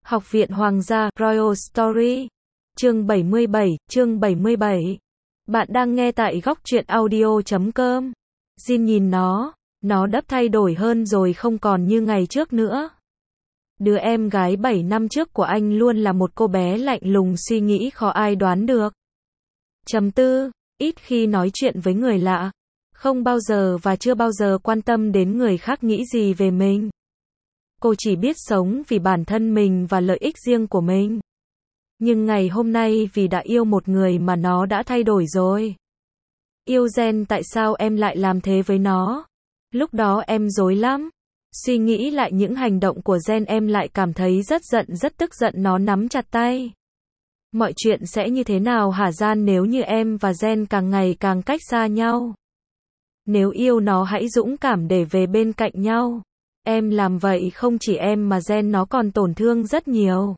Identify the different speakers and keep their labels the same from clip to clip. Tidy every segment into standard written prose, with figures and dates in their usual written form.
Speaker 1: Học viện Hoàng gia, Royal Story. Chương 77. Bạn đang nghe tại góc truyện audio.com. Jin nhìn nó đã thay đổi hơn rồi, không còn như ngày trước nữa. Đứa em gái 7 năm trước của anh luôn là một cô bé lạnh lùng, suy nghĩ khó ai đoán được. Chấm tư, ít khi nói chuyện với người lạ, không bao giờ và chưa bao giờ quan tâm đến người khác nghĩ gì về mình. Cô chỉ biết sống vì bản thân mình và lợi ích riêng của mình. Nhưng ngày hôm nay vì đã yêu một người mà nó đã thay đổi rồi. Yêu Jen, tại sao em lại làm thế với nó? Lúc đó em rối lắm. Suy nghĩ lại những hành động của Jen, em lại cảm thấy rất giận, rất tức giận. Nó nắm chặt tay. Mọi chuyện sẽ như thế nào hả Gian nếu như em và Jen càng ngày càng cách xa nhau? Nếu yêu nó hãy dũng cảm để về bên cạnh nhau. Em làm vậy không chỉ em mà Jen nó còn tổn thương rất nhiều.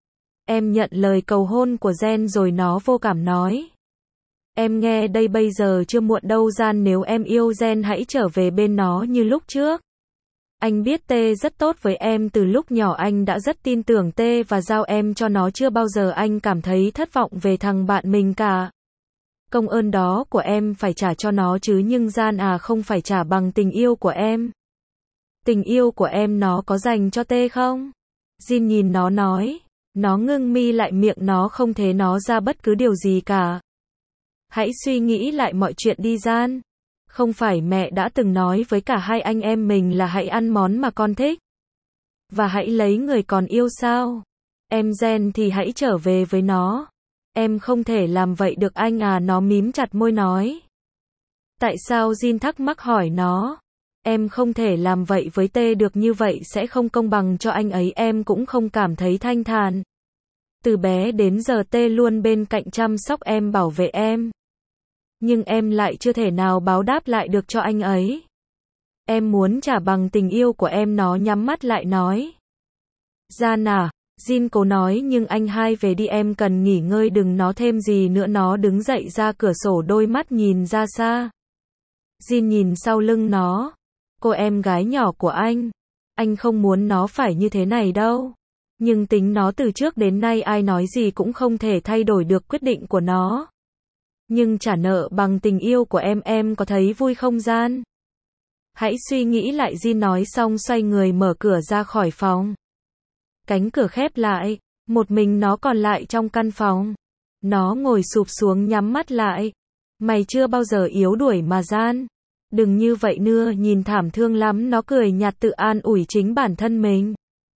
Speaker 1: Em nhận lời cầu hôn của Jen rồi, nó vô cảm nói. Em nghe đây, bây giờ chưa muộn đâu Gian, nếu em yêu Jen hãy trở về bên nó như lúc trước. Anh biết T rất tốt với em, từ lúc nhỏ anh đã rất tin tưởng T và giao em cho nó, chưa bao giờ anh cảm thấy thất vọng về thằng bạn mình cả. Công ơn đó của em phải trả cho nó chứ, nhưng Gian à, không phải trả bằng tình yêu của em. Tình yêu của em nó có dành cho T không? Jin nhìn nó nói. Nó ngưng mi lại, miệng nó không thể nói ra bất cứ điều gì cả. Hãy suy nghĩ lại mọi chuyện đi Gian. Không phải mẹ đã từng nói với cả hai anh em mình là hãy ăn món mà con thích và hãy lấy người còn yêu sao? Em Jen thì hãy trở về với nó. Em không thể làm vậy được anh à, nó mím chặt môi nói. Tại sao? Jin thắc mắc hỏi nó. Em không thể làm vậy với T được, như vậy sẽ không công bằng cho anh ấy. Em cũng không cảm thấy thanh thản. Từ bé đến giờ T luôn bên cạnh chăm sóc em, bảo vệ em. Nhưng em lại chưa thể nào báo đáp lại được cho anh ấy. Em muốn trả bằng tình yêu của em, nó nhắm mắt lại nói. Gian à, Jin cố nói, nhưng anh hai về đi, em cần nghỉ ngơi, đừng nói thêm gì nữa. Nó đứng dậy ra cửa sổ, đôi mắt nhìn ra xa. Jin nhìn sau lưng nó. Cô em gái nhỏ của anh không muốn nó phải như thế này đâu. Nhưng tính nó từ trước đến nay ai nói gì cũng không thể thay đổi được quyết định của nó. Nhưng trả nợ bằng tình yêu của em có thấy vui không Gian? Hãy suy nghĩ lại, Jin nói xong xoay người mở cửa ra khỏi phòng. Cánh cửa khép lại, một mình nó còn lại trong căn phòng. Nó ngồi sụp xuống nhắm mắt lại. Mày chưa bao giờ yếu đuổi mà Gian. Đừng như vậy nữa, nhìn thảm thương lắm. Nó cười nhạt tự an ủi chính bản thân mình.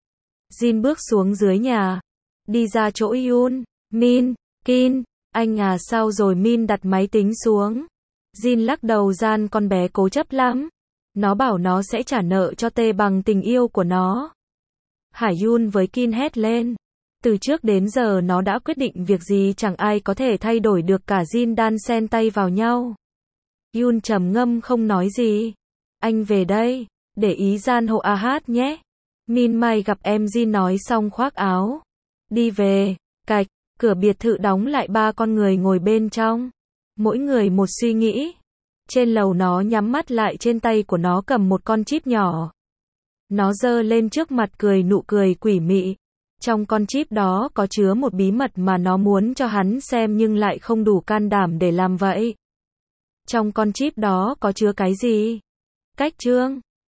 Speaker 1: Jin bước xuống dưới nhà. Đi ra chỗ Yoon, Min, Kin. Anh à, sao rồi? Min đặt máy tính xuống. Jin lắc đầu. Gian con bé cố chấp lắm. Nó bảo nó sẽ trả nợ cho T bằng tình yêu của nó. Hải Yoon với Kin hét lên. Từ trước đến giờ nó đã quyết định việc gì chẳng ai có thể thay đổi được cả. Jin đan xen tay vào nhau. Yoon trầm ngâm không nói gì. Anh về đây. Để ý Gian hộ hát nhé. Min may gặp em. Jin nói xong khoác áo. Đi về. Cạch. Cửa biệt thự đóng lại, ba con người ngồi bên trong. Mỗi người một suy nghĩ. Trên lầu nó nhắm mắt lại, trên tay của nó cầm một con chip nhỏ. Nó giơ lên trước mặt cười nụ cười quỷ mị. Trong con chip đó có chứa một bí mật mà nó muốn cho hắn xem nhưng lại không đủ can đảm để làm vậy. Trong con chip đó có chứa cái gì? Cách chương